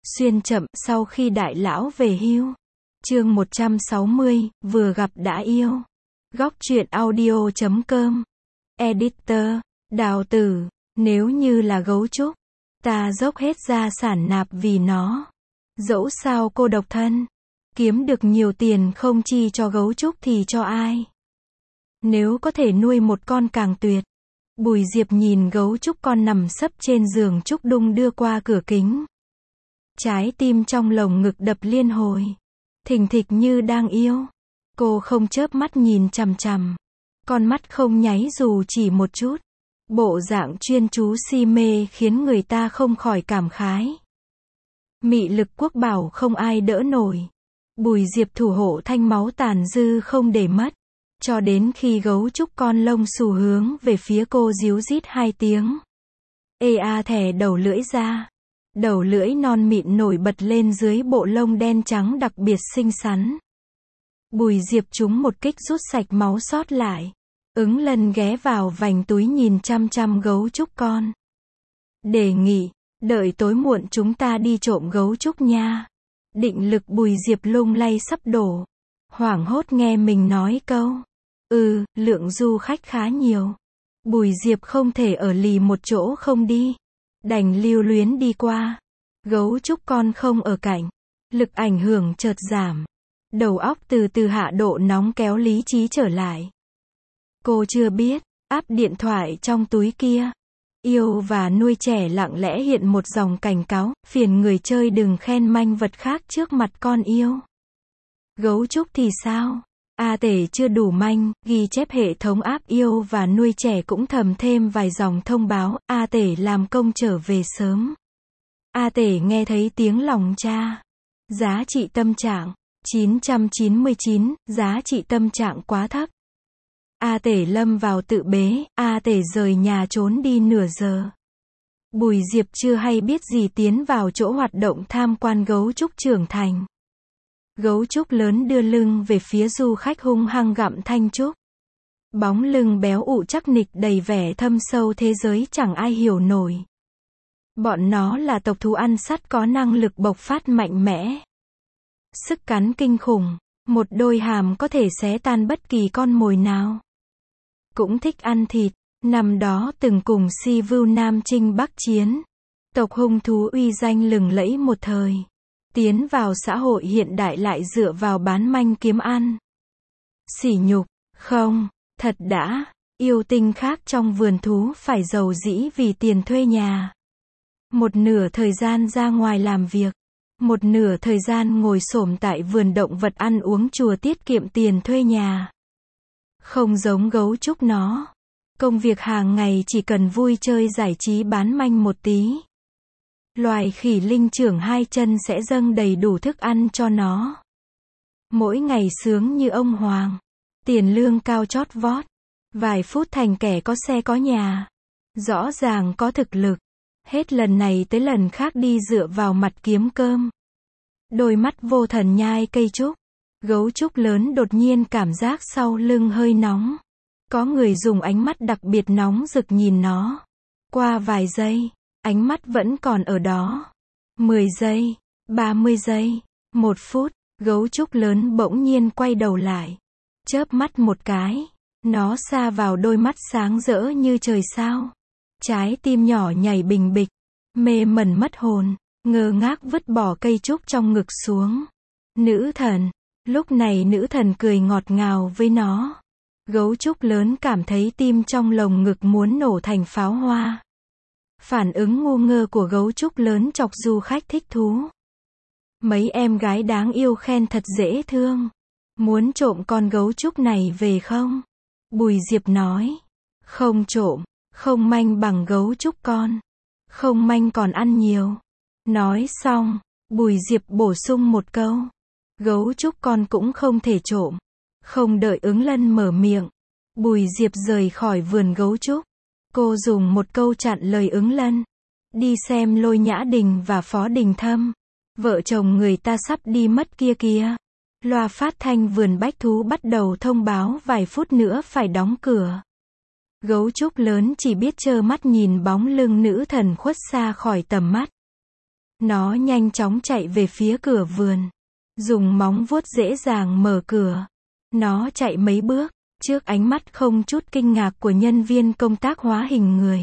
Xuyên chậm sau khi đại lão về hưu. Chương 160, vừa gặp đã yêu. Góc truyện audio.com. Editor, Đào Tử, nếu như là gấu trúc, ta dốc hết gia sản nạp vì nó. Dẫu sao cô độc thân, kiếm được nhiều tiền không chi cho gấu trúc thì cho ai? Nếu có thể nuôi một con càng tuyệt. Bùi Diệp nhìn gấu trúc con nằm sấp trên giường trúc đung đưa qua cửa kính. Trái tim trong lồng ngực đập liên hồi, thình thịch như đang yêu. Cô không chớp mắt nhìn chằm chằm, con mắt không nháy dù chỉ một chút. Bộ dạng chuyên chú si mê khiến người ta không khỏi cảm khái. Mị lực quốc bảo không ai đỡ nổi. Bùi Diệp thủ hộ thanh máu tàn dư không để mất. Cho đến khi gấu trúc con lông xù hướng về phía cô díu rít 2 tiếng. Ê a thè đầu lưỡi ra. Đầu lưỡi non mịn nổi bật lên dưới bộ lông đen trắng đặc biệt xinh xắn. Bùi Diệp trúng một kích rút sạch máu sót lại. Ứng Lân ghé vào vành túi nhìn chăm chăm gấu trúc con. Đề nghị, đợi tối muộn chúng ta đi trộm gấu trúc nha. Định lực Bùi Diệp lung lay sắp đổ. Hoảng hốt nghe mình nói câu. Lượng du khách khá nhiều. Bùi Diệp không thể ở lì một chỗ không đi. Đành lưu luyến đi qua. Gấu trúc con không ở cạnh. Lực ảnh hưởng chợt giảm. Đầu óc từ từ hạ độ nóng kéo lý trí trở lại. Cô chưa biết, áp điện thoại trong túi kia. Yêu và nuôi trẻ lặng lẽ hiện một dòng cảnh cáo, phiền người chơi đừng khen manh vật khác trước mặt con yêu. Gấu trúc thì sao? A Tể chưa đủ manh, ghi chép hệ thống app yêu và nuôi trẻ cũng thầm thêm vài dòng thông báo, A Tể làm công trở về sớm. A Tể nghe thấy tiếng lòng cha. Giá trị tâm trạng, 999, giá trị tâm trạng quá thấp. A Tể lâm vào tự bế, A Tể rời nhà trốn đi nửa giờ. Bùi Diệp chưa hay biết gì tiến vào chỗ hoạt động tham quan gấu trúc trưởng thành. Gấu trúc lớn đưa lưng về phía du khách hung hăng gặm thanh trúc. Bóng lưng béo ụ chắc nịch đầy vẻ thâm sâu thế giới chẳng ai hiểu nổi. Bọn nó là tộc thú ăn sắt có năng lực bộc phát mạnh mẽ. Sức cắn kinh khủng, một đôi hàm có thể xé tan bất kỳ con mồi nào. Cũng thích ăn thịt, năm đó từng cùng Si Vưu Nam chinh Bắc chiến. Tộc hung thú uy danh lừng lẫy một thời. Tiến vào xã hội hiện đại lại dựa vào bán manh kiếm ăn. Sỉ nhục, không, thật đã, yêu tinh khác trong vườn thú phải giàu dĩ vì tiền thuê nhà. Một nửa thời gian ra ngoài làm việc, một nửa thời gian ngồi xổm tại vườn động vật ăn uống chùa tiết kiệm tiền thuê nhà. Không giống gấu trúc nó. Công việc hàng ngày chỉ cần vui chơi giải trí bán manh một tí. Loài khỉ linh trưởng 2 chân sẽ dâng đầy đủ thức ăn cho nó. Mỗi ngày sướng như ông hoàng. Tiền lương cao chót vót. Vài phút thành kẻ có xe có nhà. Rõ ràng có thực lực. Hết lần này tới lần khác đi dựa vào mặt kiếm cơm. Đôi mắt vô thần nhai cây trúc. Gấu trúc lớn đột nhiên cảm giác sau lưng hơi nóng. Có người dùng ánh mắt đặc biệt nóng rực nhìn nó. Qua vài giây, ánh mắt vẫn còn ở đó. 10 giây, 30 giây, 1 phút, gấu trúc lớn bỗng nhiên quay đầu lại. Chớp mắt một cái, nó sa vào đôi mắt sáng rỡ như trời sao. Trái tim nhỏ nhảy bình bịch, mê mẩn mất hồn, ngơ ngác vứt bỏ cây trúc trong ngực xuống. Nữ thần. Lúc này nữ thần cười ngọt ngào với nó. Gấu trúc lớn cảm thấy tim trong lồng ngực muốn nổ thành pháo hoa. Phản ứng ngu ngơ của gấu trúc lớn chọc du khách thích thú. Mấy em gái đáng yêu khen thật dễ thương. Muốn trộm con gấu trúc này về không? Bùi Diệp nói. Không trộm, không manh bằng gấu trúc con. Không manh còn ăn nhiều. Nói xong, Bùi Diệp bổ sung một câu. Gấu trúc con cũng không thể trộm. Không đợi Ứng Lân mở miệng. Bùi Diệp rời khỏi vườn gấu trúc. Cô dùng một câu chặn lời Ứng Lân. Đi xem Lôi Nhã Đình và Phó Đình Thâm. Vợ chồng người ta sắp đi mất kia kìa. Loa phát thanh vườn bách thú bắt đầu thông báo vài phút nữa phải đóng cửa. Gấu trúc lớn chỉ biết trơ mắt nhìn bóng lưng nữ thần khuất xa khỏi tầm mắt. Nó nhanh chóng chạy về phía cửa vườn. Dùng móng vuốt dễ dàng mở cửa. Nó chạy mấy bước, trước ánh mắt không chút kinh ngạc của nhân viên công tác hóa hình người.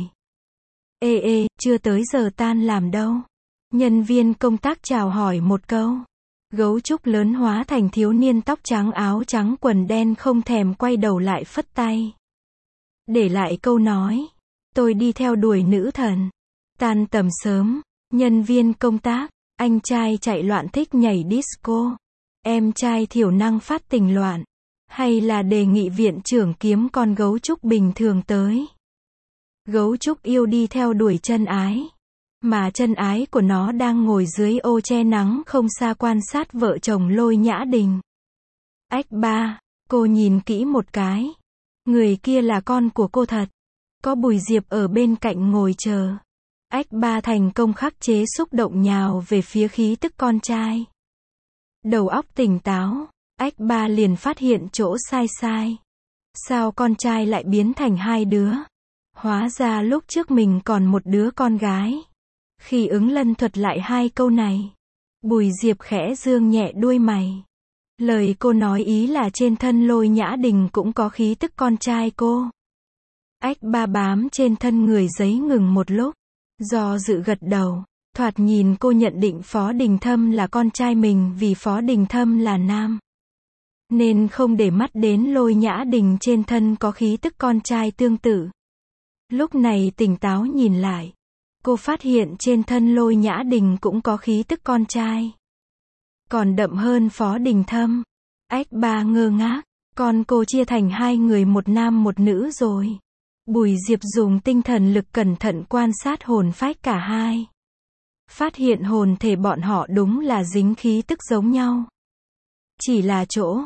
Ê, chưa tới giờ tan làm đâu. Nhân viên công tác chào hỏi một câu. Gấu trúc lớn hóa thành thiếu niên tóc trắng áo trắng quần đen không thèm quay đầu lại phất tay. Để lại câu nói. Tôi đi theo đuổi nữ thần. Tan tầm sớm, nhân viên công tác, anh trai chạy loạn thích nhảy disco. Em trai thiểu năng phát tình loạn. Hay là đề nghị viện trưởng kiếm con gấu trúc bình thường tới. Gấu trúc yêu đi theo đuổi chân ái. Mà chân ái của nó đang ngồi dưới ô che nắng không xa quan sát vợ chồng Lôi Nhã Đình. Ách ba, cô nhìn kỹ một cái. Người kia là con của cô thật. Có Bùi Diệp ở bên cạnh ngồi chờ. Ách ba thành công khắc chế xúc động nhào về phía khí tức con trai. Đầu óc tỉnh táo, ách ba liền phát hiện chỗ sai. Sao con trai lại biến thành hai đứa? Hóa ra lúc trước mình còn một đứa con gái. Khi Ứng Lân thuật lại hai câu này, Bùi Diệp khẽ dương nhẹ đuôi mày. Lời cô nói ý là trên thân Lôi Nhã Đình cũng có khí tức con trai cô. Ách ba bám trên thân người giấy ngừng một lúc, do dự gật đầu. Thoạt nhìn cô nhận định Phó Đình Thâm là con trai mình vì Phó Đình Thâm là nam. Nên không để mắt đến Lôi Nhã Đình trên thân có khí tức con trai tương tự. Lúc này tỉnh táo nhìn lại, cô phát hiện trên thân Lôi Nhã Đình cũng có khí tức con trai. Còn đậm hơn Phó Đình Thâm. Ách ba ngơ ngác, con cô chia thành hai người một nam một nữ rồi. Bùi Diệp dùng tinh thần lực cẩn thận quan sát hồn phách cả hai. Phát hiện hồn thể bọn họ đúng là dính khí tức giống nhau. Chỉ là chỗ,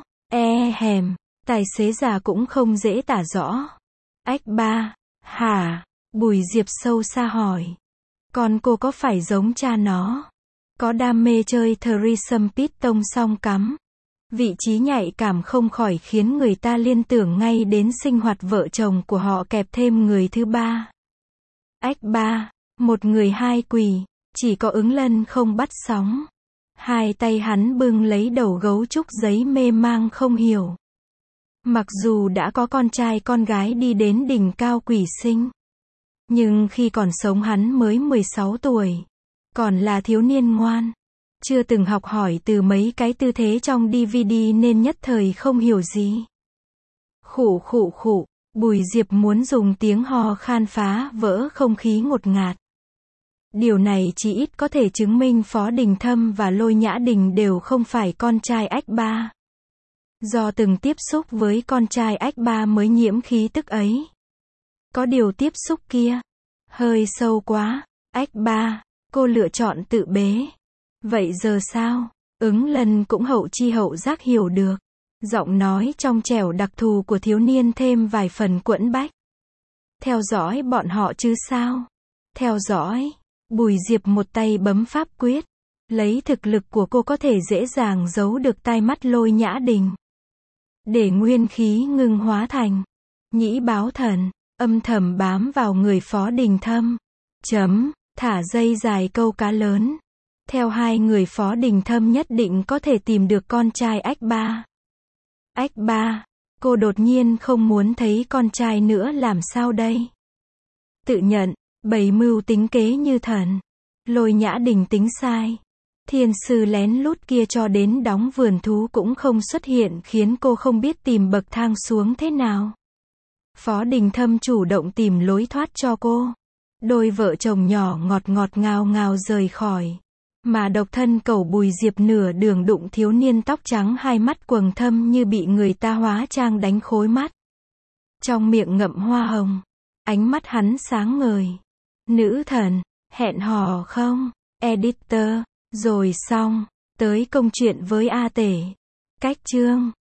tài xế già cũng không dễ tả rõ. Ách ba, hả? Bùi Diệp sâu xa hỏi. Con cô có phải giống cha nó? Có đam mê chơi threesome piston song cắm. Vị trí nhạy cảm không khỏi khiến người ta liên tưởng ngay đến sinh hoạt vợ chồng của họ kẹp thêm người thứ ba. Ách ba, một người hai quỷ, chỉ có Ứng Lân không bắt sóng. Hai tay hắn bưng lấy đầu gấu trúc giấy mê mang không hiểu. Mặc dù đã có con trai con gái đi đến đỉnh cao quỷ sinh. Nhưng khi còn sống hắn mới 16 tuổi. Còn là thiếu niên ngoan. Chưa từng học hỏi từ mấy cái tư thế trong DVD nên nhất thời không hiểu gì. Khụ, Bùi Diệp muốn dùng tiếng hò khan phá vỡ không khí ngột ngạt. Điều này chỉ ít có thể chứng minh Phó Đình Thâm và Lôi Nhã Đình đều không phải con trai ách ba. Do từng tiếp xúc với con trai ách ba mới nhiễm khí tức ấy. Có điều tiếp xúc kia hơi sâu quá. Ách ba, cô lựa chọn tự bế. Vậy giờ sao? Ứng Lân cũng hậu chi hậu giác hiểu được. Giọng nói trong trẻo đặc thù của thiếu niên thêm vài phần quẫn bách. Theo dõi bọn họ chứ sao? Theo dõi. Bùi Diệp một tay bấm pháp quyết. Lấy thực lực của cô có thể dễ dàng giấu được tai mắt Lôi Nhã Đình. Để nguyên khí ngưng hóa thành nhĩ báo thần, âm thầm bám vào người Phó Đình Thâm. Thả dây dài câu cá lớn. Theo hai người Phó Đình Thâm nhất định có thể tìm được con trai ách ba. Ách ba, cô đột nhiên không muốn thấy con trai nữa làm sao đây? Tự nhận, bày mưu tính kế như thần. Lôi Nhã Đình tính sai. Thiên sư lén lút kia cho đến đóng vườn thú cũng không xuất hiện khiến cô không biết tìm bậc thang xuống thế nào. Phó Đình Thâm chủ động tìm lối thoát cho cô. Đôi vợ chồng nhỏ ngọt ngào rời khỏi. Mà độc thân cẩu Bùi Diệp nửa đường đụng thiếu niên tóc trắng hai mắt quầng thâm như bị người ta hóa trang đánh khối mắt. Trong miệng ngậm hoa hồng. Ánh mắt hắn sáng ngời. Nữ thần, hẹn hò không? Editor. Rồi xong. Tới công chuyện với A Tể. Cách chương.